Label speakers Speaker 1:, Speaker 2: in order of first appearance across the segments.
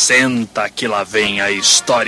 Speaker 1: Senta que lá vem a história.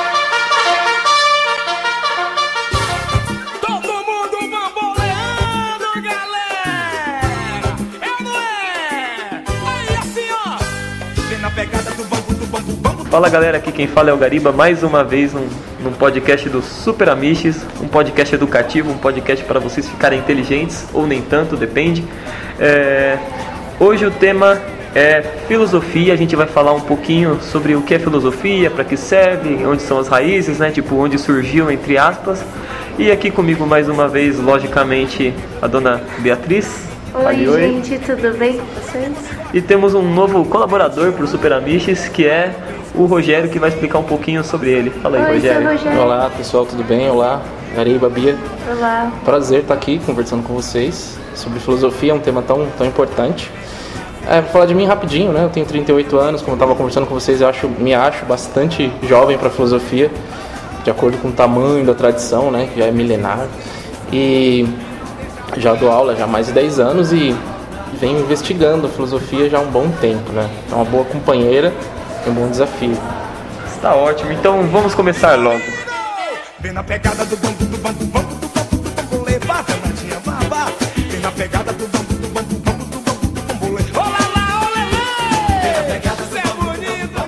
Speaker 2: Todo mundo bamboleando, galera! É ou não é? Aí assim, ó! Vem na pegada do bambu, do bambu, bambu.
Speaker 3: Fala galera, aqui quem fala é o Gariba, mais uma vez num podcast do Super Amiches, um podcast educativo, um podcast para vocês ficarem inteligentes, ou nem tanto, depende. Hoje o tema é filosofia, a gente vai falar um pouquinho sobre o que é filosofia, para que serve, onde são as raízes, né, tipo, onde surgiu, entre aspas. E aqui comigo mais uma vez, logicamente, a dona Beatriz.
Speaker 4: Oi, gente, tudo bem com vocês?
Speaker 3: E temos um novo colaborador para o Super Amiches, que é o Rogério, que vai explicar um pouquinho sobre ele. Fala aí,
Speaker 4: Oi,
Speaker 3: Rogério.
Speaker 4: Rogério.
Speaker 5: Olá pessoal, tudo bem? Olá, Gariba, Bia.
Speaker 4: Olá.
Speaker 5: Prazer estar aqui conversando com vocês sobre filosofia, um tema tão importante. Vou falar de mim rapidinho, né? Eu tenho 38 anos, como eu estava conversando com vocês, me acho bastante jovem para a filosofia, de acordo com o tamanho da tradição, né? Que já é milenar. E já dou aula já há mais de 10 anos e venho investigando a filosofia já há um bom tempo, né? É uma boa companheira e um bom desafio.
Speaker 3: Está ótimo, então vamos começar logo.
Speaker 2: Vem na pegada do bambu, do bambu, bambu, do bambu, do bambu, levanta, Natinha, babá. Vem na pegada do bambu, do bambu, bambu, do bambu, do bambu, levanta. Olá lá, olé lá! Vem na pegada do bambu, bonito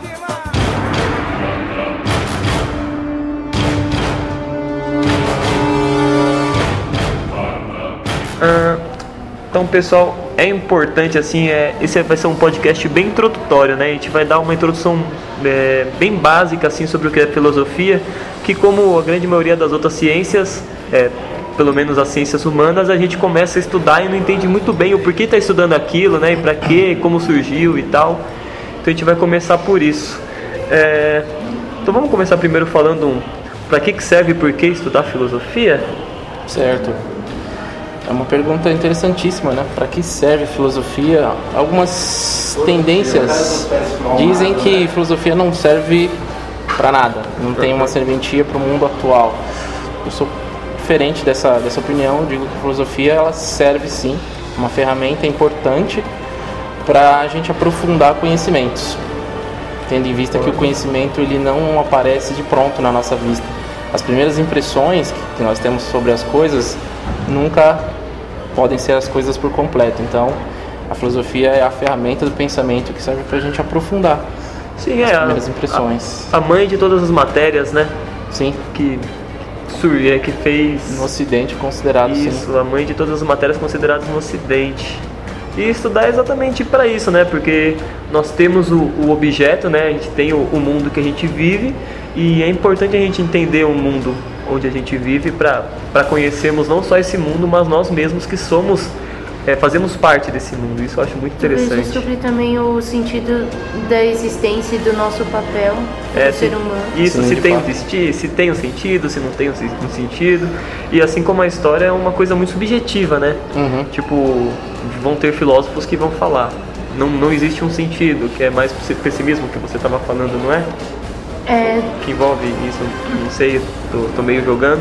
Speaker 2: demais.
Speaker 3: Então, pessoal, é importante, assim, esse vai ser um podcast bem introdutório, né? A gente vai dar uma introdução bem básica, assim, sobre o que é filosofia, que como a grande maioria das outras ciências, pelo menos as ciências humanas, a gente começa a estudar e não entende muito bem o porquê está estudando aquilo, né? E para quê, como surgiu e tal. Então a gente vai começar por isso. Então vamos começar primeiro falando para que serve e por que estudar filosofia?
Speaker 5: Certo. É uma pergunta interessantíssima, né? Para que serve filosofia? Algumas tendências dizem que filosofia não serve para nada, não tem uma serventia para o mundo atual. Eu sou diferente dessa opinião, eu digo que a filosofia ela serve sim, uma ferramenta importante para a gente aprofundar conhecimentos, tendo em vista que o conhecimento ele não aparece de pronto na nossa vista. As primeiras impressões que nós temos sobre as coisas nunca podem ser as coisas por completo. Então, a filosofia é a ferramenta do pensamento que serve para a gente aprofundar as primeiras impressões.
Speaker 3: A mãe de todas as matérias, né?
Speaker 5: Sim.
Speaker 3: Que fez...
Speaker 5: No Ocidente considerado,
Speaker 3: isso,
Speaker 5: sim.
Speaker 3: A mãe de todas as matérias consideradas no Ocidente. E estudar é exatamente para isso, né? Porque nós temos o objeto, né? A gente tem o mundo que a gente vive e é importante a gente entender o mundo onde a gente vive para conhecermos não só esse mundo, mas nós mesmos que somos, fazemos parte desse mundo. Isso eu acho muito interessante.
Speaker 4: Descobrir também o sentido da existência e do nosso papel como ser humano.
Speaker 3: Isso,
Speaker 5: Sim,
Speaker 3: se tem um sentido, se não tem um sentido. E assim como a história é uma coisa muito subjetiva, né?
Speaker 5: Uhum.
Speaker 3: Tipo, vão ter filósofos que vão falar, não existe um sentido, que é mais pessimismo que você estava falando, não é? Que envolve isso, não sei, tô meio jogando.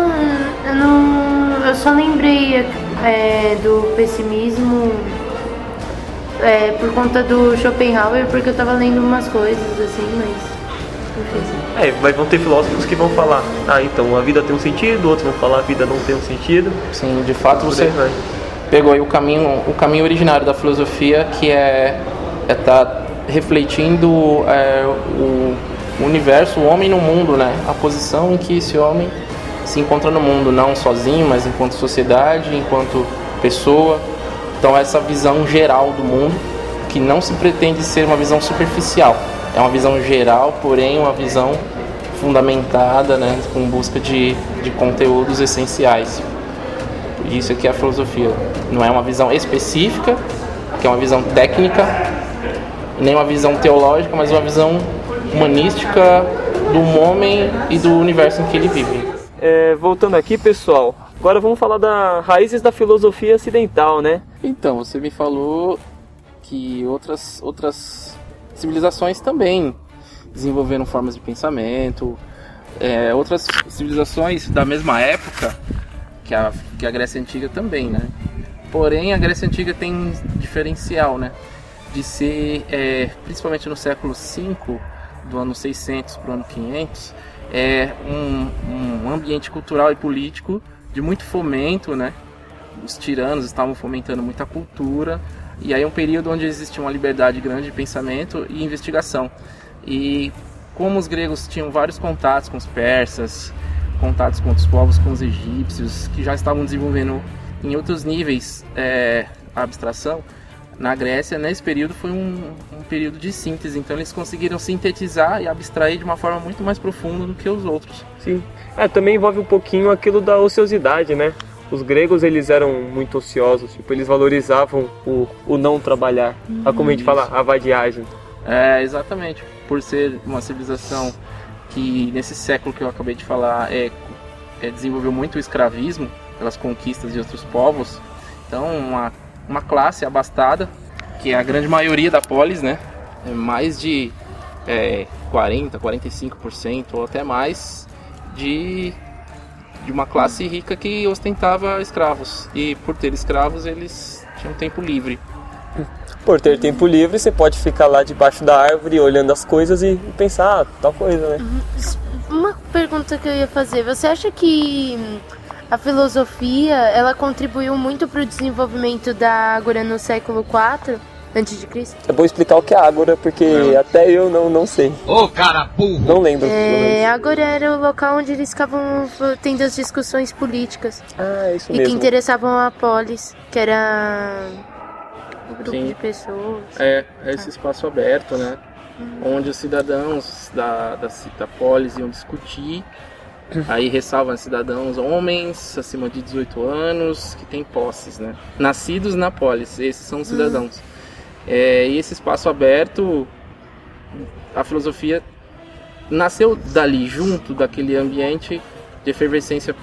Speaker 4: Eu só lembrei do pessimismo por conta do Schopenhauer, porque eu tava lendo umas coisas assim, mas
Speaker 3: Mas vão ter filósofos que vão falar, então a vida tem um sentido, outros vão falar a vida não tem um sentido.
Speaker 5: Sim, de fato você pegou aí o caminho originário da filosofia, que é tá refletindo o universo, o homem no mundo, né? A posição em que esse homem se encontra no mundo, não sozinho, mas enquanto sociedade, enquanto pessoa. Então essa visão geral do mundo, que não se pretende ser uma visão superficial, é uma visão geral, porém uma visão fundamentada, né? Com busca de conteúdos essenciais. Isso aqui é a filosofia. Não é uma visão específica, que é uma visão técnica, nem uma visão teológica, mas uma visão humanística do homem e do universo em que ele vive.
Speaker 3: Voltando aqui, pessoal, agora vamos falar das raízes da filosofia ocidental, né?
Speaker 5: Então, você me falou que outras civilizações também desenvolveram formas de pensamento, outras civilizações da mesma época que a Grécia Antiga também, né? Porém, a Grécia Antiga tem um diferencial, né? De ser, principalmente no século V, do ano 600 para o ano 500, é um ambiente cultural e político de muito fomento, né? Os tiranos estavam fomentando muita cultura, e aí é um período onde existia uma liberdade grande de pensamento e investigação. E como os gregos tinham vários contatos com os persas, contatos com outros povos, com os egípcios, que já estavam desenvolvendo em outros níveis a abstração, na Grécia, nesse período, foi um período de síntese. Então eles conseguiram sintetizar e abstrair de uma forma muito mais profunda do que os outros.
Speaker 3: Sim. Também envolve um pouquinho aquilo da ociosidade, né? Os gregos, eles eram muito ociosos, tipo, eles valorizavam o não trabalhar, como a gente fala, a vadiagem.
Speaker 5: Exatamente. Por ser uma civilização que, nesse século que eu acabei de falar, desenvolveu muito o escravismo pelas conquistas de outros povos. Então, uma classe abastada, que é a grande maioria da polis, né? Mais de 40%, 45% ou até mais de uma classe rica que ostentava escravos. E por ter escravos, eles tinham tempo livre.
Speaker 3: Por ter tempo livre, você pode ficar lá debaixo da árvore olhando as coisas e pensar, tal coisa, né?
Speaker 4: Uma pergunta que eu ia fazer, você acha que a filosofia, ela contribuiu muito para o desenvolvimento da Ágora no século IV a.C.?
Speaker 3: É bom explicar o que é Ágora, porque até eu não sei.
Speaker 1: Ô, cara burro!
Speaker 3: Não lembro.
Speaker 4: Ágora era o local onde eles ficavam tendo as discussões políticas.
Speaker 3: Isso
Speaker 4: e
Speaker 3: mesmo.
Speaker 4: que interessavam a polis, que era um grupo de pessoas.
Speaker 5: Esse espaço aberto, né? Onde os cidadãos da polis iam discutir. Aí ressalvam cidadãos homens acima de 18 anos que têm posses, né? Nascidos na polis, esses são os cidadãos. E esse espaço aberto, a filosofia nasceu dali, junto daquele ambiente de efervescência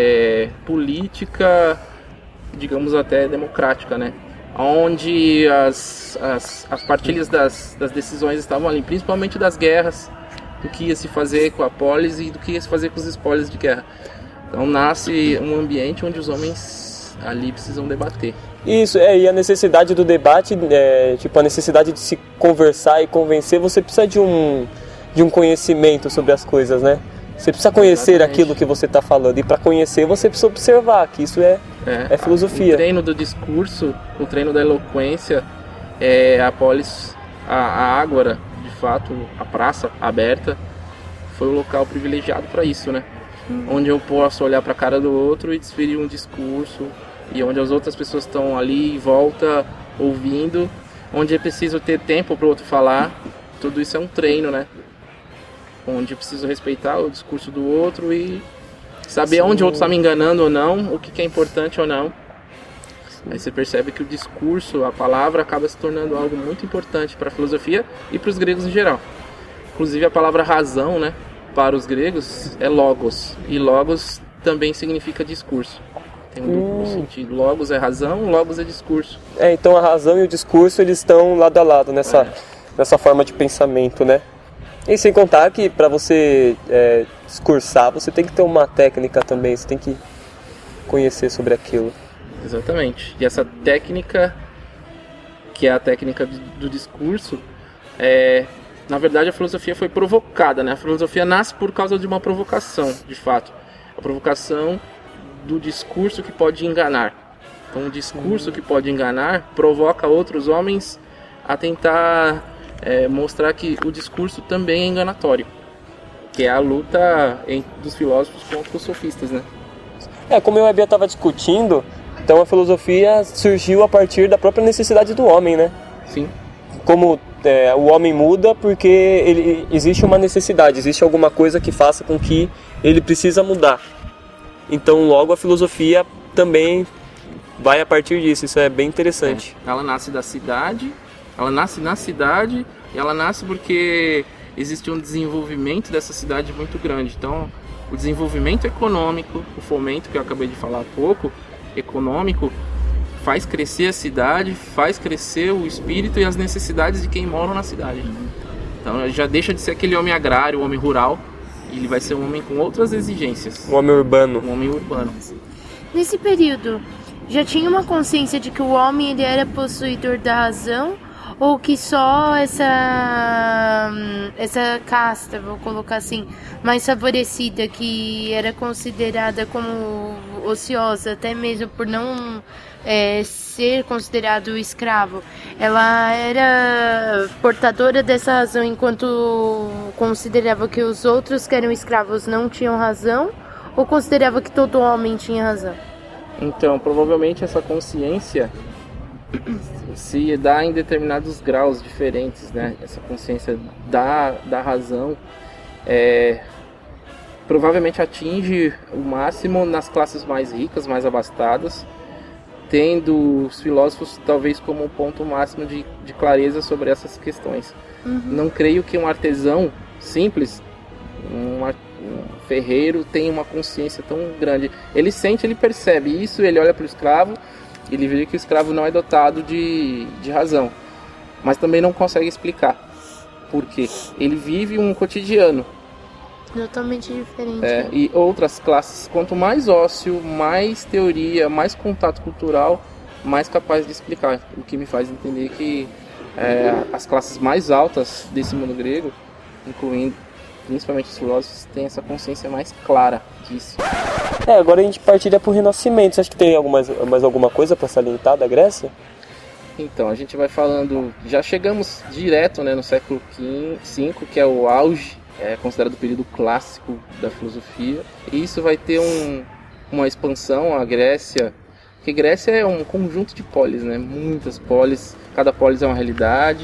Speaker 5: política, digamos até democrática, né? Onde as partilhas das decisões estavam ali, principalmente das guerras, do que ia se fazer com a polis e do que ia se fazer com os espólios de guerra. Então nasce um ambiente onde os homens ali precisam debater.
Speaker 3: Isso, e a necessidade do debate, tipo a necessidade de se conversar e convencer, você precisa de um conhecimento sobre as coisas, né? Você precisa conhecer
Speaker 5: Exatamente. Aquilo
Speaker 3: que você está falando, e para conhecer você precisa observar, que isso é filosofia.
Speaker 5: O treino do discurso, o treino da eloquência, a polis, a Ágora, de fato, a praça aberta, foi o local privilegiado para isso, né? Onde eu posso olhar para a cara do outro e desferir um discurso, e onde as outras pessoas estão ali em volta, ouvindo, onde é preciso ter tempo para o outro falar. Tudo isso é um treino, né? Onde eu preciso respeitar o discurso do outro e saber onde o outro está me enganando ou não, o que é importante ou não. Aí você percebe que o discurso, a palavra, acaba se tornando algo muito importante para a filosofia e para os gregos em geral. Inclusive a palavra razão, né, para os gregos é logos, e logos também significa discurso. Tem um duplo sentido. Logos é razão, logos é discurso.
Speaker 3: Então a razão e o discurso, eles estão lado a lado nessa forma de pensamento, né? E sem contar que para você discursar, você tem que ter uma técnica também, você tem que conhecer sobre aquilo.
Speaker 5: Exatamente. E essa técnica, que é a técnica do discurso, na verdade a filosofia foi provocada, né? A filosofia nasce por causa de uma provocação, de fato. A provocação do discurso que pode enganar. Então o discurso que pode enganar provoca outros homens a tentar mostrar que o discurso também é enganatório, que é a luta dos filósofos contra os sofistas, né?
Speaker 3: Como eu e a Bia estava discutindo, então a filosofia surgiu a partir da própria necessidade do homem, né?
Speaker 5: Sim.
Speaker 3: Como o homem muda porque existe uma necessidade, existe alguma coisa que faça com que ele precisa mudar. Então logo a filosofia também vai a partir disso, isso é bem interessante.
Speaker 5: Ela nasce da cidade, ela nasce na cidade, e ela nasce porque existe um desenvolvimento dessa cidade muito grande. Então o desenvolvimento econômico, o fomento que eu acabei de falar há pouco, econômico, faz crescer a cidade, faz crescer o espírito e as necessidades de quem mora na cidade. Então já deixa de ser aquele homem agrário, o homem rural, e ele vai ser um homem com outras exigências.
Speaker 3: Um homem urbano.
Speaker 5: Um homem urbano.
Speaker 4: Nesse período, já tinha uma consciência de que o homem ele era possuidor da razão, ou que só essa casta, vou colocar assim, mais favorecida, que era considerada como ociosa, até mesmo por não ser considerado escravo, ela era portadora dessa razão enquanto considerava que os outros que eram escravos não tinham razão, ou considerava que todo homem tinha razão?
Speaker 5: Então, provavelmente essa consciência se dá em determinados graus diferentes, né? Essa consciência da razão provavelmente atinge o máximo nas classes mais ricas, mais abastadas, tendo os filósofos talvez como um ponto máximo de clareza sobre essas questões. Não creio que um artesão simples, um ferreiro, tenha uma consciência tão grande. Ele sente, ele percebe isso, ele olha para o escravo, ele vê que o escravo não é dotado de razão, mas também não consegue explicar por quê. Ele vive um cotidiano
Speaker 4: totalmente diferente.
Speaker 5: E outras classes, quanto mais ócio, mais teoria, mais contato cultural, mais capaz de explicar. O que me faz entender que as classes mais altas desse mundo grego, incluindo principalmente os filósofos, têm essa consciência mais clara disso.
Speaker 3: Agora a gente partiria para o Renascimento. Você acha que tem mais alguma coisa para salientar da Grécia?
Speaker 5: Então, a gente vai falando, já chegamos direto, né, no século V, que é o auge, considerado o período clássico da filosofia. E isso vai ter uma expansão, a Grécia, porque Grécia é um conjunto de polis, né, muitas polis, cada polis é uma realidade,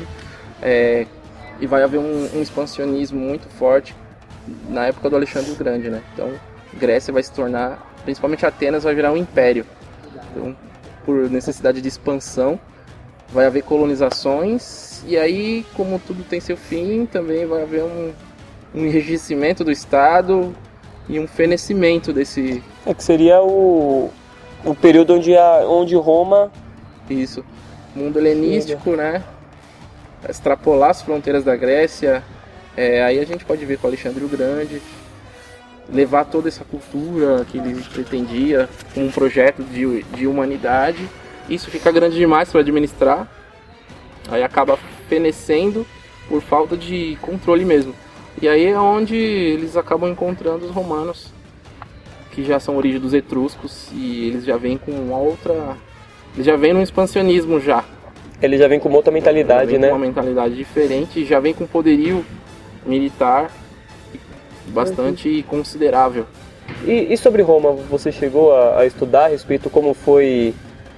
Speaker 5: e vai haver um expansionismo muito forte na época do Alexandre o Grande, né? Então, Grécia vai se tornar, principalmente Atenas, vai virar um império. Então, por necessidade de expansão, vai haver colonizações, e aí, como tudo tem seu fim, também vai haver um enrijecimento do Estado e um fenecimento desse...
Speaker 3: que seria o período onde Roma...
Speaker 5: Isso, mundo helenístico, né? Extrapolar as fronteiras da Grécia, aí a gente pode ver com Alexandre o Grande, levar toda essa cultura que ele pretendia com um projeto de humanidade. Isso fica grande demais para administrar, aí acaba fenecendo por falta de controle mesmo. E aí é onde eles acabam encontrando os romanos, que já são origem dos etruscos, e eles já vêm com eles já vêm num expansionismo já.
Speaker 3: Ele já vem com outra mentalidade, né?
Speaker 5: Com uma mentalidade diferente, já vem com poderio militar bastante considerável.
Speaker 3: E sobre Roma, você chegou a estudar a respeito como foi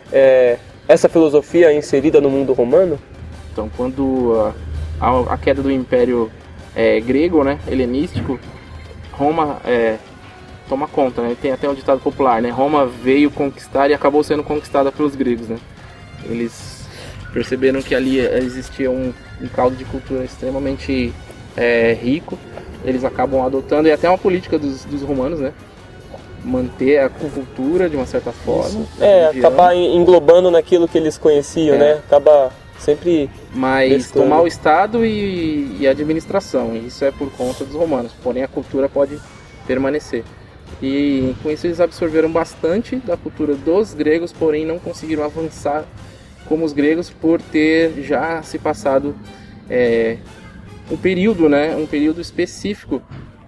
Speaker 3: essa filosofia inserida no mundo romano?
Speaker 5: Então, quando a queda do Império grego, né, helenístico, Roma toma conta, né? Tem até um ditado popular, né? Roma veio conquistar e acabou sendo conquistada pelos gregos, né? Eles perceberam que ali existia um caldo de cultura extremamente rico. Eles acabam adotando, e até uma política dos romanos, né? Manter a cultura de uma certa forma.
Speaker 3: Acabar englobando naquilo que eles conheciam, né? Acaba sempre...
Speaker 5: Mas tomar o Estado e a administração, e isso é por conta dos romanos. Porém, a cultura pode permanecer. E com isso eles absorveram bastante da cultura dos gregos, porém não conseguiram avançar como os gregos, por ter já se passado um período, né, um período específico,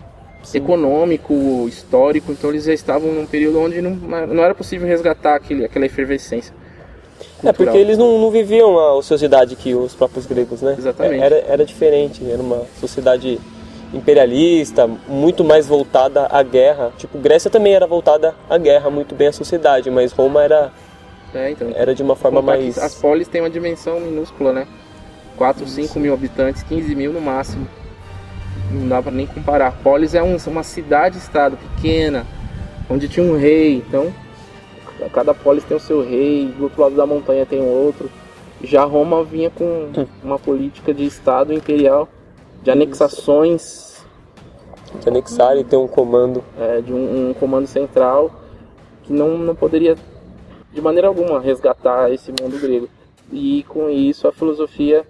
Speaker 5: econômico, histórico. Então eles já estavam num período onde não era possível resgatar aquela efervescência cultural.
Speaker 3: Porque eles não viviam a ociosidade que os próprios gregos, né?
Speaker 5: Exatamente.
Speaker 3: Era diferente, era uma sociedade imperialista, muito mais voltada à guerra. Tipo, Grécia também era voltada à guerra, muito bem à sociedade, mas Roma era de uma forma mais...
Speaker 5: As polis têm uma dimensão minúscula, né? 4, 5 mil habitantes, 15 mil no máximo. Não dá pra nem comparar. Polis é uma cidade-estado pequena, onde tinha um rei. Então, cada polis tem o seu rei, do outro lado da montanha tem outro. Já Roma vinha com uma política de estado imperial, de anexações.
Speaker 3: De anexar e ter um comando.
Speaker 5: De um comando central, que não poderia de maneira alguma resgatar esse mundo grego. E com isso a filosofia,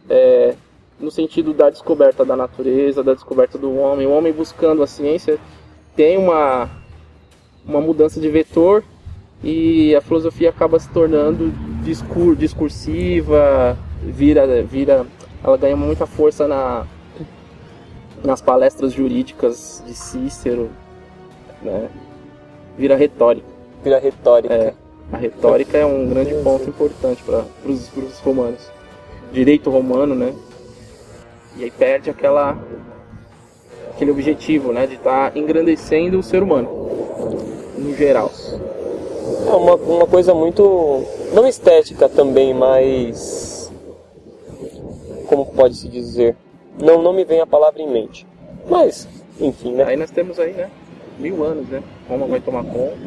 Speaker 5: no sentido da descoberta da natureza, da descoberta do homem, o homem buscando a ciência, tem uma mudança de vetor, e a filosofia acaba se tornando discursiva, ela ganha muita força nas palestras jurídicas de Cícero, né? Vira retórica. A retórica é um grande ponto importante para os romanos. Direito romano, né? E aí perde aquele objetivo, né? De estar engrandecendo o ser humano, no geral.
Speaker 3: É uma coisa muito, não estética também, mas... como pode-se dizer? Não me vem a palavra em mente. Mas, enfim, né?
Speaker 5: Aí nós temos aí, né? 1000 anos, né? Roma vai tomar conta.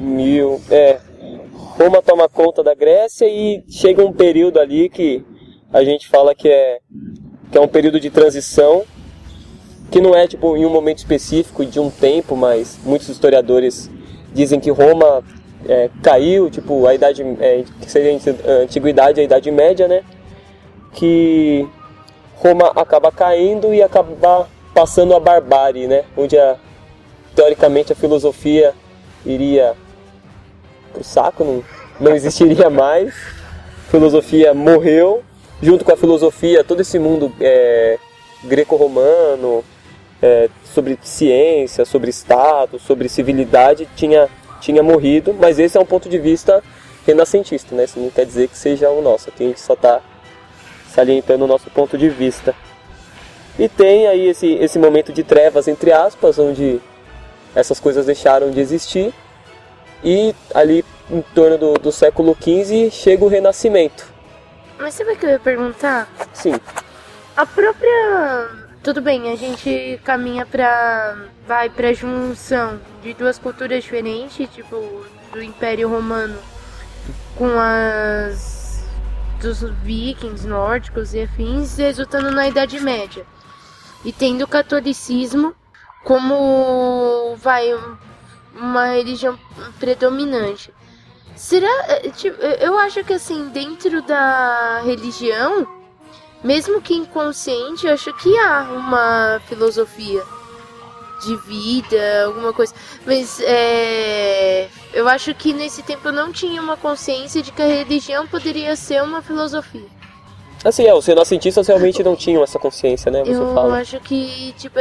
Speaker 3: Roma toma conta da Grécia e chega um período ali que a gente fala que é um período de transição, que não é tipo em um momento específico de um tempo, mas muitos historiadores dizem que Roma caiu, tipo a idade, que seria a antiguidade, a Idade Média, né? Que Roma acaba caindo e acaba passando a barbárie, né? Onde teoricamente a filosofia iria pro saco, não existiria mais. A filosofia morreu, junto com a filosofia todo esse mundo greco-romano, sobre ciência, sobre Estado, sobre civilidade, tinha morrido, mas esse é um ponto de vista renascentista, né? Isso não quer dizer que seja o nosso, aqui a gente só está salientando o nosso ponto de vista. E tem aí esse momento de trevas, entre aspas, onde essas coisas deixaram de existir, e ali em torno do século XV chega o Renascimento.
Speaker 4: Mas sabe o que eu ia perguntar?
Speaker 3: Sim.
Speaker 4: A própria... Tudo bem, a gente caminha pra junção de duas culturas diferentes, tipo, do Império Romano com dos vikings nórdicos e afins, resultando na Idade Média. E tendo o catolicismo como uma religião predominante. Eu acho que assim, dentro da religião, mesmo que inconsciente, eu acho que há uma filosofia de vida, alguma coisa. Mas eu acho que nesse tempo eu não tinha uma consciência de que a religião poderia ser uma filosofia.
Speaker 3: Assim, os renascentistas realmente não tinham essa consciência, né?
Speaker 4: Eu acho que, tipo,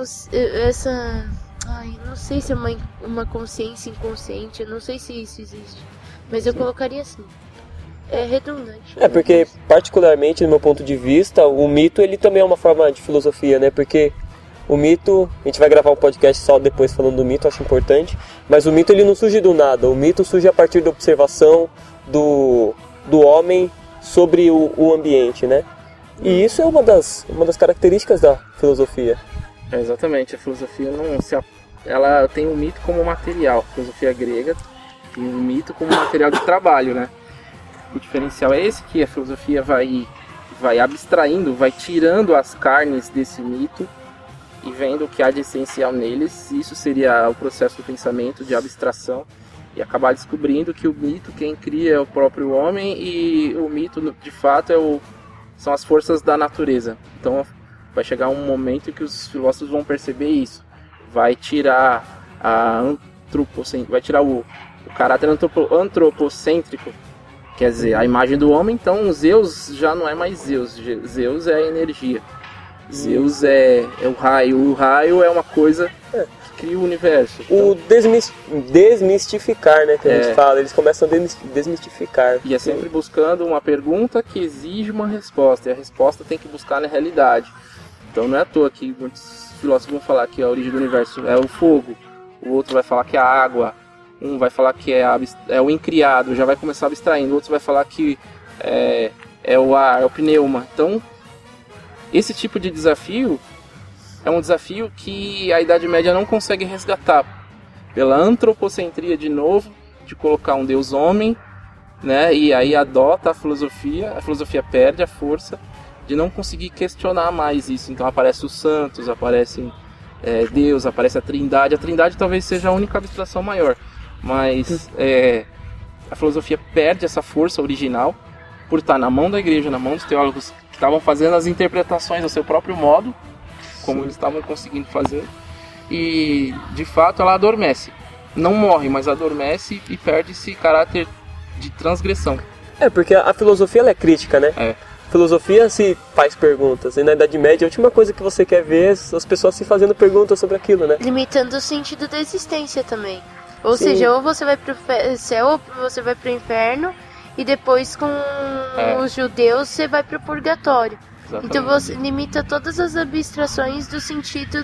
Speaker 4: não sei se é uma consciência inconsciente, eu não sei se isso existe. Mas eu colocaria assim. É redundante.
Speaker 3: Porque, particularmente, do meu ponto de vista, o mito, ele também é uma forma de filosofia, né? Porque o mito, a gente vai gravar um podcast só depois falando do mito, acho importante, mas o mito, ele não surge do nada. O mito surge a partir da observação do homem sobre o ambiente, né? E isso é uma das características da filosofia.
Speaker 5: Exatamente, a filosofia ela tem o mito como material, a filosofia grega tem o mito como material de trabalho, né? O diferencial é esse, que a filosofia vai abstraindo, vai tirando as carnes desse mito e vendo o que há de essencial neles. Isso seria o processo do pensamento, de abstração, e acabar descobrindo que o mito, quem cria é o próprio homem, e o mito, de fato, são as forças da natureza. Então vai chegar um momento em que os filósofos vão perceber isso. Vai tirar vai tirar o caráter antropocêntrico, quer dizer, a imagem do homem. Então Zeus já não é mais Zeus. Zeus é a energia. Zeus é o raio. O raio é uma coisa que cria o universo.
Speaker 3: Então, o desmistificar, né, que a gente fala. Eles começam a desmistificar.
Speaker 5: E é sempre buscando uma pergunta que exige uma resposta. E a resposta tem que buscar na realidade. Então não é à toa que muitos filósofos vão falar que a origem do universo é o fogo. O outro vai falar que é a água. Um vai falar que é o incriado, já vai começar abstraindo. O outro vai falar que é o ar, é o pneuma. Então, esse tipo de desafio é um desafio que a Idade Média não consegue resgatar. Pela antropocentria, de novo, de colocar um Deus homem, né? E aí adota a filosofia perde a força de não conseguir questionar mais isso. Então aparecem os santos, aparecem Deus, aparece a Trindade. A Trindade talvez seja a única abstração maior. Mas a filosofia perde essa força original por estar na mão da igreja, na mão dos teólogos que estavam fazendo as interpretações ao seu próprio modo, como eles estavam conseguindo fazer, e de fato ela adormece. Não morre, mas adormece e perde esse caráter de transgressão.
Speaker 3: Porque a filosofia ela é crítica, né? filosofia se faz perguntas, e na Idade Média a última coisa que você quer ver é as pessoas se fazendo perguntas sobre aquilo, né?
Speaker 4: Limitando o sentido da existência também. Ou seja, ou você vai pro céu ou você vai pro inferno, e depois com os judeus você vai pro purgatório. Exatamente. Então você limita todas as abstrações do sentido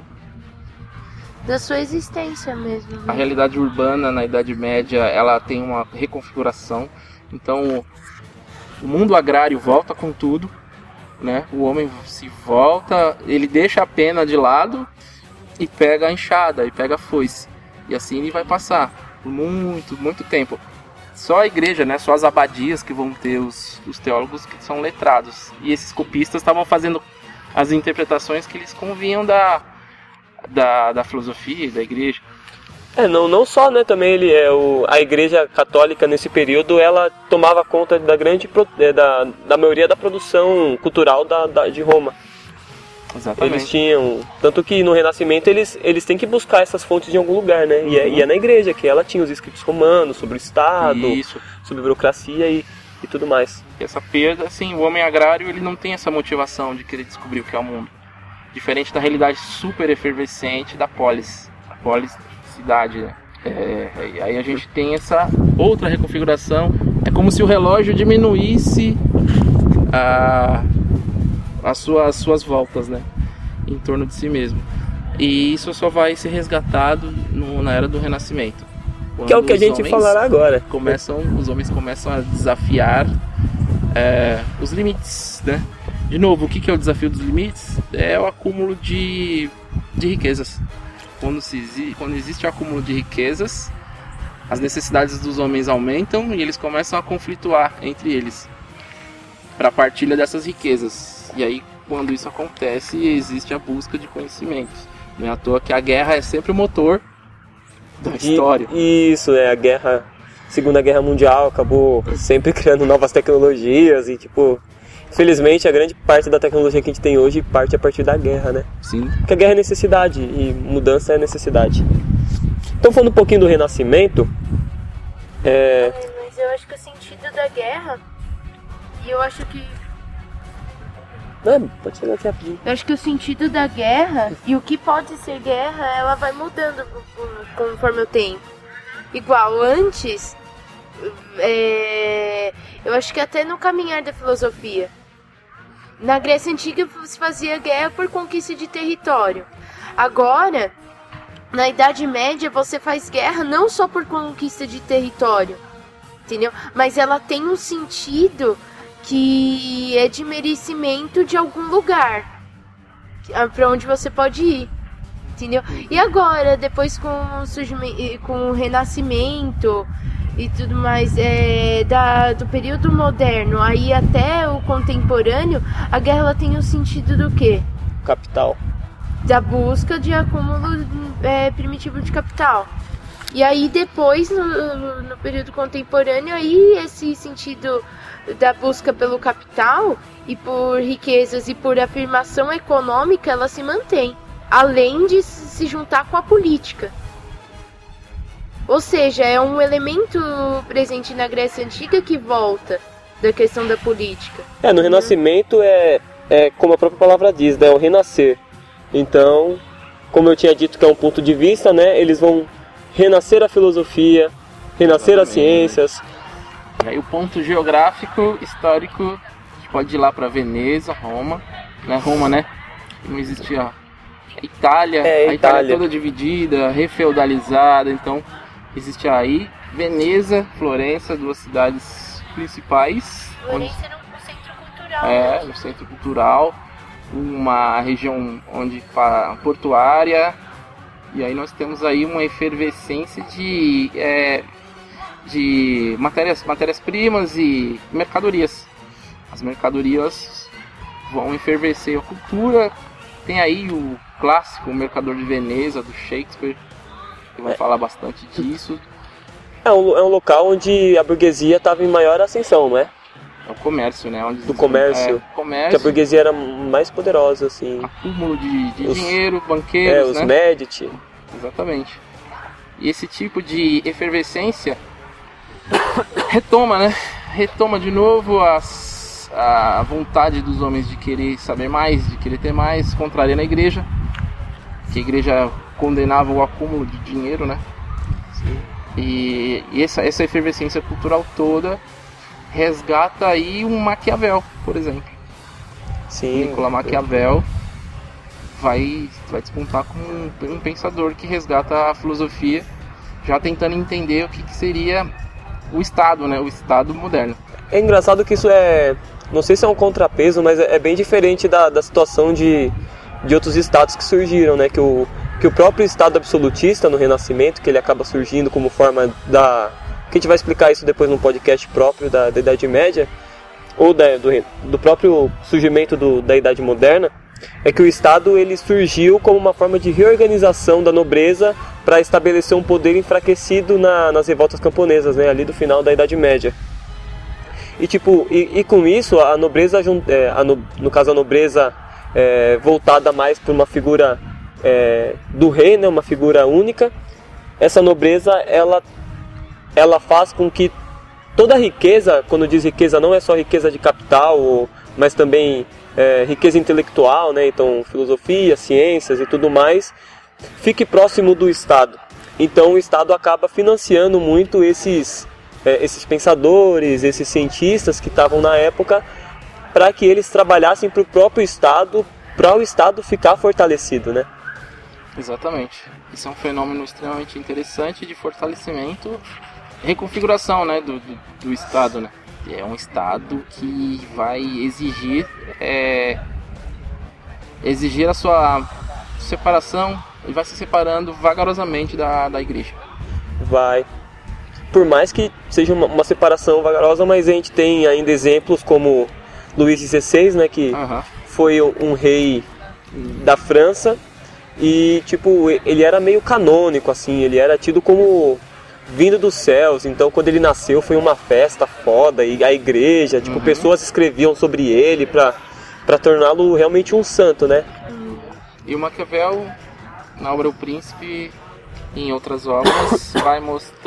Speaker 4: da sua existência mesmo. Né?
Speaker 5: A realidade urbana na Idade Média, ela tem uma reconfiguração. Então, o mundo agrário volta com tudo, né? O homem se volta, ele deixa a pena de lado e pega a enxada, e pega a foice. E assim ele vai passar por muito, muito tempo. Só a igreja, né? Só as abadias que vão ter os teólogos que são letrados. E esses copistas estavam fazendo as interpretações que eles convinham da filosofia e da igreja.
Speaker 3: Não só, né, também a igreja católica nesse período, ela tomava conta da maioria da produção cultural de Roma.
Speaker 5: Exatamente.
Speaker 3: Eles tinham, tanto que no Renascimento eles têm que buscar essas fontes em algum lugar, né, e é na igreja que ela tinha os escritos romanos sobre o Estado, sobre burocracia e tudo mais.
Speaker 5: E essa perda, assim, o homem agrário, ele não tem essa motivação de querer descobrir o que é o mundo. Diferente da realidade super efervescente da polis cidade, né? Aí a gente tem essa outra reconfiguração. É como se o relógio diminuísse as suas voltas, né? Em torno de si mesmo. E isso só vai ser resgatado na era do Renascimento.
Speaker 3: Que é o que a gente falará agora.
Speaker 5: Os homens começam a desafiar os limites, né? De novo, o que é o desafio dos limites? É o acúmulo de riquezas. Quando existe o acúmulo de riquezas, as necessidades dos homens aumentam e eles começam a conflituar entre eles para a partilha dessas riquezas. E aí, quando isso acontece, existe a busca de conhecimentos. Não é à toa que a guerra é sempre o motor da história.
Speaker 3: Isso, a Segunda Guerra Mundial acabou sempre criando novas tecnologias e, infelizmente, a grande parte da tecnologia que a gente tem hoje parte a partir da guerra, né?
Speaker 5: Sim.
Speaker 3: Porque a guerra é necessidade e mudança é necessidade. Então, falando um pouquinho do Renascimento...
Speaker 4: Mas eu acho que o sentido da guerra... E eu acho que...
Speaker 3: pode chegar aqui rapidinho.
Speaker 4: Eu acho que o sentido da guerra e o que pode ser guerra, ela vai mudando conforme o tempo. Igual, antes... eu acho que até no caminhar da filosofia. Na Grécia Antiga se fazia guerra por conquista de território. Agora, na Idade Média, você faz guerra não só por conquista de território, entendeu? Mas ela tem um sentido que é de merecimento de algum lugar para onde você pode ir, entendeu? E agora, depois com o Renascimento e tudo mais, do período moderno aí até o contemporâneo, a guerra ela tem o sentido do quê?
Speaker 3: Capital.
Speaker 4: Da busca de acúmulo primitivo de capital. E aí depois, no período contemporâneo, aí esse sentido da busca pelo capital e por riquezas e por afirmação econômica, ela se mantém, além de se juntar com a política. Ou seja, é um elemento presente na Grécia Antiga que volta da questão da política.
Speaker 3: No Renascimento como a própria palavra diz, né, o renascer. Então, como eu tinha dito que é um ponto de vista, né, eles vão renascer a filosofia, renascer as ciências.
Speaker 5: E aí o ponto geográfico, histórico, a gente pode ir lá para Veneza, Roma, né? Roma, né? Não existia Itália, a Itália toda dividida, refeudalizada, então existe aí Veneza, Florença, duas cidades principais.
Speaker 4: Florença era um centro cultural.
Speaker 5: No centro cultural, uma região portuária, e aí nós temos aí uma efervescência de matérias-primas e mercadorias. As mercadorias vão enfervecer a cultura. Tem aí o clássico O Mercador de Veneza, do Shakespeare, que vai falar bastante disso.
Speaker 3: É um local onde a burguesia estava em maior ascensão, não é?
Speaker 5: É o comércio, né?
Speaker 3: Comércio. Que a burguesia era mais poderosa, assim.
Speaker 5: Acúmulo de dinheiro, banqueiros,
Speaker 3: os Medici.
Speaker 5: Exatamente. E esse tipo de efervescência retoma, né? Retoma de novo as a vontade dos homens de querer saber mais, de querer ter mais, contrariando a igreja, que a igreja condenava o acúmulo de dinheiro, né? Sim. E essa efervescência cultural toda resgata aí um Maquiavel, por exemplo.
Speaker 3: Sim.
Speaker 5: Nicolas Maquiavel vai despontar como um pensador que resgata a filosofia, já tentando entender o que seria o Estado, né? O Estado moderno.
Speaker 3: É engraçado que isso não sei se é um contrapeso, mas é bem diferente da situação de outros estados que surgiram, né? Que o próprio Estado absolutista no Renascimento, que ele acaba surgindo como forma que a gente vai explicar isso depois num podcast próprio da Idade Média, ou do próprio surgimento da Idade Moderna, é que o Estado ele surgiu como uma forma de reorganização da nobreza para estabelecer um poder enfraquecido nas revoltas camponesas, né? Ali do final da Idade Média. E com isso, a nobreza, no caso a nobreza voltada mais para uma figura do rei, né, uma figura única, essa nobreza ela faz com que toda a riqueza, quando diz riqueza, não é só riqueza de capital, mas também riqueza intelectual, né, então filosofia, ciências e tudo mais, fique próximo do Estado. Então o Estado acaba financiando muito esses pensadores, esses cientistas que estavam na época, para que eles trabalhassem para o próprio Estado, para o Estado ficar fortalecido, né?
Speaker 5: Exatamente. Isso é um fenômeno extremamente interessante de fortalecimento, reconfiguração, né, do Estado, né? É um Estado que vai exigir a sua separação e vai se separando vagarosamente da igreja.
Speaker 3: Vai. Por mais que seja uma separação vagarosa, mas a gente tem ainda exemplos como Luís XVI, né, que foi um rei da França e ele era meio canônico, assim, ele era tido como vindo dos céus, então quando ele nasceu foi uma festa foda, e a igreja, pessoas escreviam sobre ele para torná-lo realmente um santo, né?
Speaker 5: E o Maquiavel, na obra O Príncipe, em outras obras, vai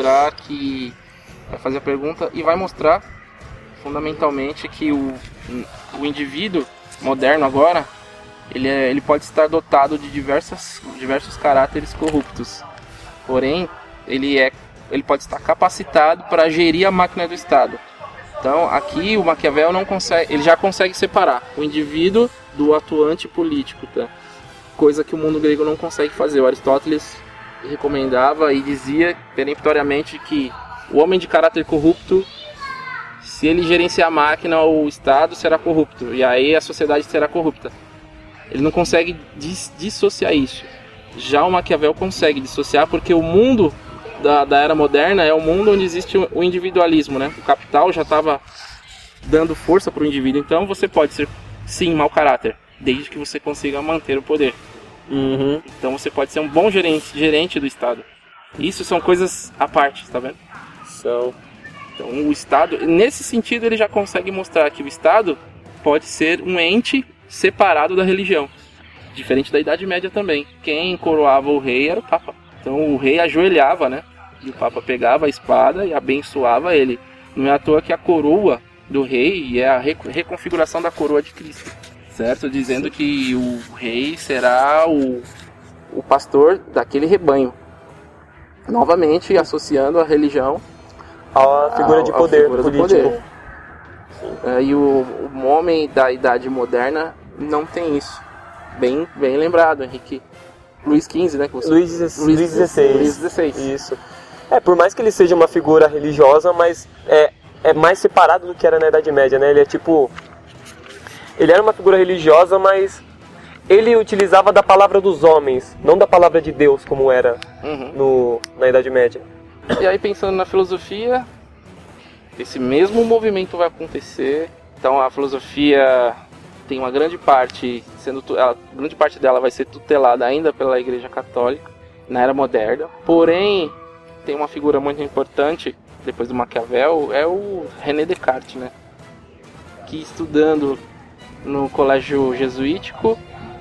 Speaker 5: fazer a pergunta e vai mostrar fundamentalmente que o indivíduo moderno agora, ele pode estar dotado de diversos caráteres corruptos, porém ele pode estar capacitado para gerir a máquina do Estado. Então aqui o Maquiavel ele já consegue separar o indivíduo do atuante político, tá? Coisa que o mundo grego não consegue fazer. O Aristóteles recomendava e dizia peremptoriamente que o homem de caráter corrupto, se ele gerenciar a máquina, o Estado será corrupto, e aí a sociedade será corrupta. Ele não consegue dissociar isso. Já o Maquiavel consegue dissociar, porque o mundo da era moderna é o mundo onde existe o individualismo, né? O capital já estava dando força para o indivíduo, então você pode ser, sim, mau caráter, desde que você consiga manter o poder. Então você pode ser um bom gerente do Estado. Isso são coisas à parte, tá vendo? Então o Estado, nesse sentido, ele já consegue mostrar que o Estado pode ser um ente separado da religião. Diferente da Idade Média também. Quem coroava o rei era o Papa. Então o rei ajoelhava, né? E o Papa pegava a espada e abençoava ele. Não é à toa que a coroa do rei é a reconfiguração da coroa de Cristo, certo? Dizendo que o rei será o pastor daquele rebanho. Novamente associando a religião
Speaker 3: à figura de poder político.
Speaker 5: E o homem da Idade Moderna não tem isso. Bem lembrado, Henrique. Luís XV, né?
Speaker 3: Luís XVI. Isso. Por mais que ele seja uma figura religiosa, mas é mais separado do que era na Idade Média, né? Ele era uma figura religiosa, mas ele utilizava da palavra dos homens, não da palavra de Deus, como era na Idade Média.
Speaker 5: E aí, pensando na filosofia, esse mesmo movimento vai acontecer. Então a filosofia tem uma grande parte, grande parte dela vai ser tutelada ainda pela Igreja Católica na Era Moderna. Porém, tem uma figura muito importante depois do Maquiavel, é o René Descartes, né? Que estudando no colégio jesuítico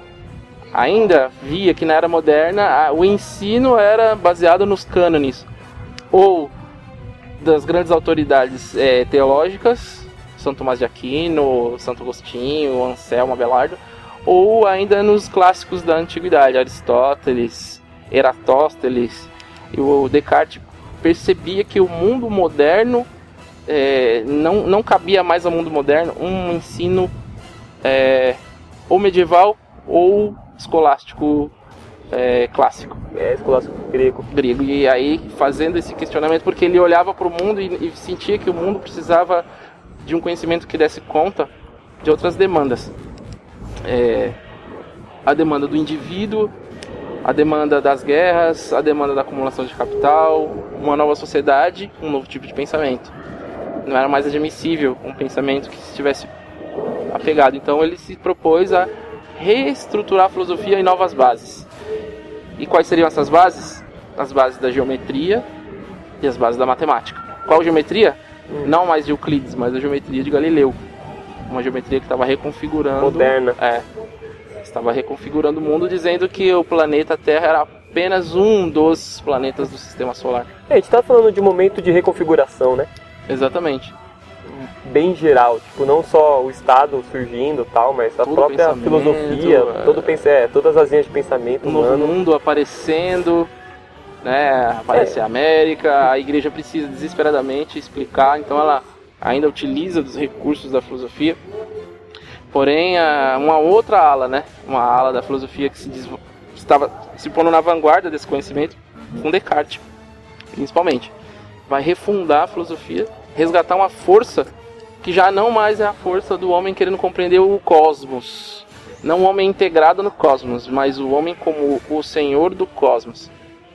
Speaker 5: ainda via que na Era Moderna o ensino era baseado nos cânones ou das grandes autoridades teológicas, Santo Tomás de Aquino, Santo Agostinho, Anselmo, Abelardo, ou ainda nos clássicos da antiguidade, Aristóteles, Eratóstenes. E o Descartes percebia que o mundo moderno não cabia mais ao mundo moderno um ensino ou medieval ou escolástico clássico.
Speaker 3: Escolástico grego.
Speaker 5: E aí fazendo esse questionamento, porque ele olhava para o mundo e sentia que o mundo precisava de um conhecimento que desse conta de outras demandas. A demanda do indivíduo, a demanda das guerras, a demanda da acumulação de capital, uma nova sociedade, um novo tipo de pensamento. Não era mais admissível um pensamento que estivesse apegado. Então ele se propôs a reestruturar a filosofia em novas bases. E quais seriam essas bases? As bases da geometria e as bases da matemática. Qual geometria? Não mais de Euclides, mas a geometria de Galileu. Uma geometria que estava reconfigurando...
Speaker 3: Moderna.
Speaker 5: Estava reconfigurando o mundo, dizendo que o planeta Terra era apenas um dos planetas do Sistema Solar.
Speaker 3: A gente está falando de um momento de reconfiguração, né?
Speaker 5: Exatamente.
Speaker 3: Bem geral, tipo, não só o Estado surgindo e tal, mas a própria filosofia, todas as linhas de pensamento humano.
Speaker 5: Novo mundo aparecendo, né? Aparece a América, a igreja precisa desesperadamente explicar, então ela ainda utiliza dos recursos da filosofia. Porém, uma outra ala, né? Uma ala da filosofia que estava se pondo na vanguarda desse conhecimento, com Descartes, principalmente. Vai refundar a filosofia, resgatar uma força que já não mais é a força do homem querendo compreender o cosmos. Não o homem integrado no cosmos, mas o homem como o senhor do cosmos.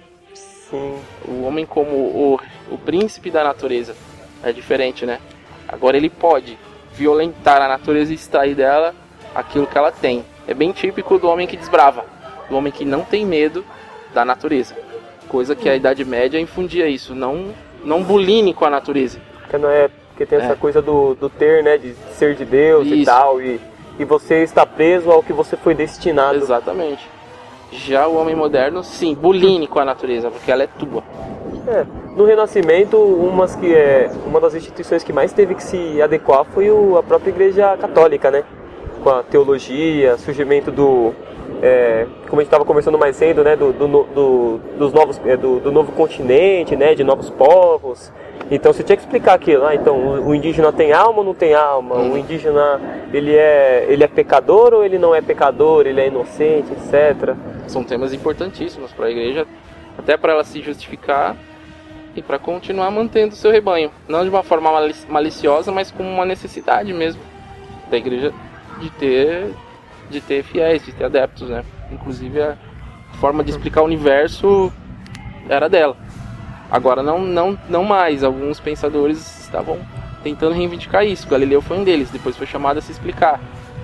Speaker 3: Sim.
Speaker 5: O homem como o príncipe da natureza. É diferente, né? Agora ele pode violentar a natureza e extrair dela aquilo que ela tem. É bem típico do homem que desbrava, do homem que não tem medo da natureza. Coisa que a Idade Média infundia isso, não buline com a natureza.
Speaker 3: Porque tem essa coisa do ter, né, de ser de Deus e tal, e você está preso ao que você foi destinado.
Speaker 5: Exatamente. Já o homem moderno, sim, buline com a natureza, porque ela é tua.
Speaker 3: No Renascimento, uma das instituições que mais teve que se adequar foi a própria Igreja Católica, né? Com a teologia, surgimento como a gente estava conversando mais cedo, né? Do novo continente, né? De novos povos. Então você tinha que explicar aquilo. Então o indígena tem alma ou não tem alma? O indígena, ele é pecador ou ele não é pecador? Ele é inocente, etc.
Speaker 5: São temas importantíssimos para a igreja, até para ela se justificar e para continuar mantendo o seu rebanho. Não de uma forma maliciosa, mas como uma necessidade mesmo da igreja de ter fiéis, de ter adeptos, né? Inclusive a forma de explicar o universo era dela. Agora não mais. Alguns pensadores estavam tentando reivindicar isso. Galileu foi um deles, depois foi chamado a se explicar.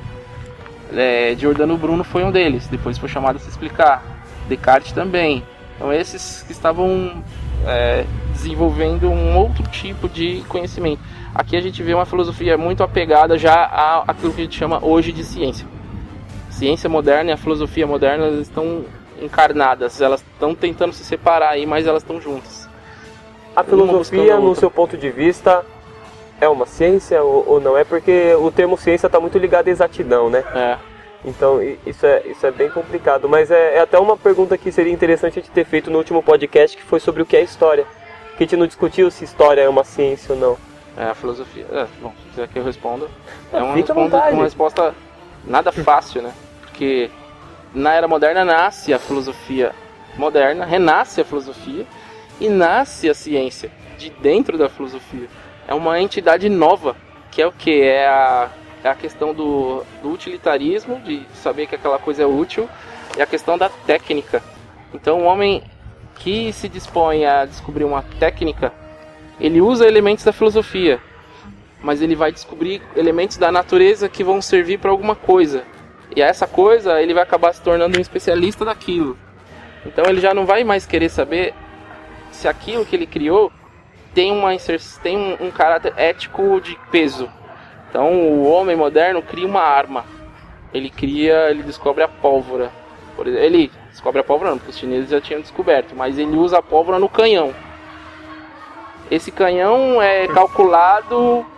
Speaker 5: Giordano Bruno foi um deles, depois foi chamado a se explicar. Descartes também. Então esses que estavam desenvolvendo um outro tipo de conhecimento. Aqui a gente vê uma filosofia muito apegada já àquilo que a gente chama hoje de ciência. A ciência moderna e a filosofia moderna, elas estão encarnadas, elas estão tentando se separar aí, mas elas estão juntas.
Speaker 3: A filosofia, no seu ponto de vista, é uma ciência ou não? É porque o termo ciência está muito ligado à exatidão, né? Então isso é bem complicado, mas é até uma pergunta que seria interessante a gente ter feito no último podcast, que foi sobre o que é história. Que a gente não discutiu se história é uma ciência ou não.
Speaker 5: A filosofia... bom, se quiser que eu responda. Uma resposta nada fácil, né? Porque na era moderna nasce a filosofia moderna, renasce a filosofia e nasce a ciência de dentro da filosofia. É uma entidade nova, que é o quê? É a questão do utilitarismo, de saber que aquela coisa é útil, e a questão da técnica. Então o homem que se dispõe a descobrir uma técnica, ele usa elementos da filosofia, mas ele vai descobrir elementos da natureza que vão servir para alguma coisa. E essa coisa, ele vai acabar se tornando um especialista daquilo. Então ele já não vai mais querer saber se aquilo que ele criou tem um caráter ético de peso. Então o homem moderno cria uma arma. Ele descobre a pólvora. Por exemplo, ele descobre a pólvora não, porque os chineses já tinham descoberto, mas ele usa a pólvora no canhão. Esse canhão é calculado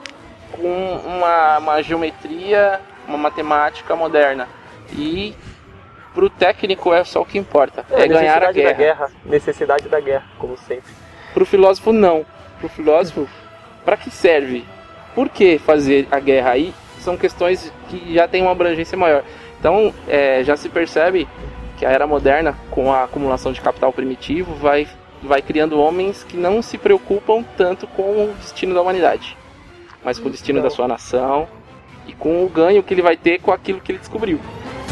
Speaker 5: com uma geometria, uma matemática moderna. E pro técnico é só o que importa, é ganhar a guerra.
Speaker 3: Necessidade da guerra, como sempre.
Speaker 5: Pro filósofo não. Pro filósofo, para que serve? Por que fazer a guerra? Aí são questões que já têm uma abrangência maior. Então já se percebe que a era moderna, com a acumulação de capital primitivo, vai criando homens que não se preocupam tanto com o destino da humanidade, mas com o destino da sua nação e com o ganho que ele vai ter com aquilo que ele descobriu.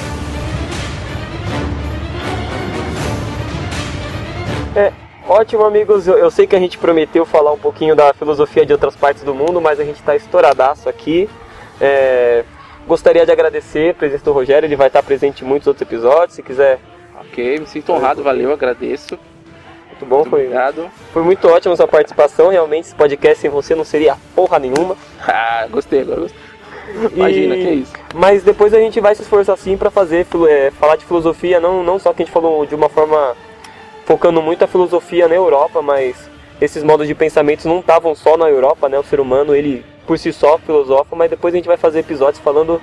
Speaker 3: Ótimo, amigos. Eu sei que a gente prometeu falar um pouquinho da filosofia de outras partes do mundo, mas a gente está estouradaço aqui. Gostaria de agradecer a presença do Rogério, ele vai estar presente em muitos outros episódios, se quiser.
Speaker 5: Ok, me sinto honrado, valeu, agradeço.
Speaker 3: Muito bom,
Speaker 5: muito obrigado.
Speaker 3: Foi muito ótimo a sua participação, realmente esse podcast sem você não seria porra nenhuma.
Speaker 5: Gostei, agora gostei. Imagina, que é isso.
Speaker 3: Mas depois a gente vai se esforçar assim para falar de filosofia, não só que a gente falou de uma forma focando muito a filosofia na Europa, mas esses modos de pensamento não estavam só na Europa, né? O ser humano, ele por si só filosofa, mas depois a gente vai fazer episódios falando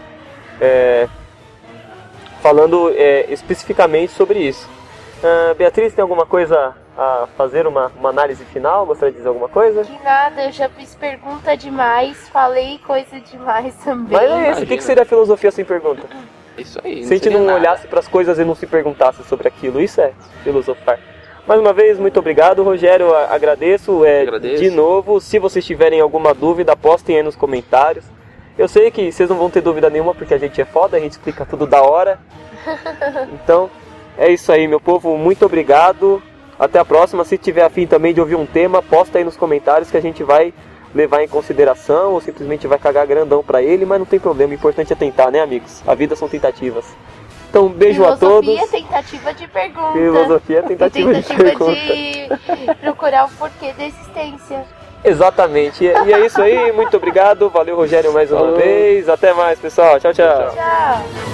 Speaker 3: especificamente sobre isso. Beatriz, tem alguma coisa a fazer, uma análise final? Gostaria de dizer alguma coisa?
Speaker 4: Que nada, eu já fiz pergunta demais, falei coisa demais também.
Speaker 3: Mas é isso, o que seria a filosofia sem pergunta?
Speaker 5: Isso aí.
Speaker 3: Se a gente não olhasse para as coisas e não se perguntasse sobre aquilo, isso é filosofar. Mais uma vez, muito obrigado, Rogério, agradeço. De novo, se vocês tiverem alguma dúvida, postem aí nos comentários. Eu sei que vocês não vão ter dúvida nenhuma, porque a gente é foda, a gente explica tudo da hora. Então, é isso aí, meu povo, muito obrigado. Até a próxima. Se tiver a fim também de ouvir um tema, posta aí nos comentários que a gente vai levar em consideração, ou simplesmente vai cagar grandão pra ele, mas não tem problema, o importante é tentar, né, amigos? A vida são tentativas. Então, um beijo a todos.
Speaker 4: Filosofia é tentativa de pergunta.
Speaker 3: Filosofia é tentativa de pergunta.
Speaker 4: De procurar o porquê da existência.
Speaker 3: Exatamente. E é isso aí. Muito obrigado. Valeu, Rogério, mais uma vez. Até mais, pessoal. Tchau, tchau.
Speaker 4: Tchau.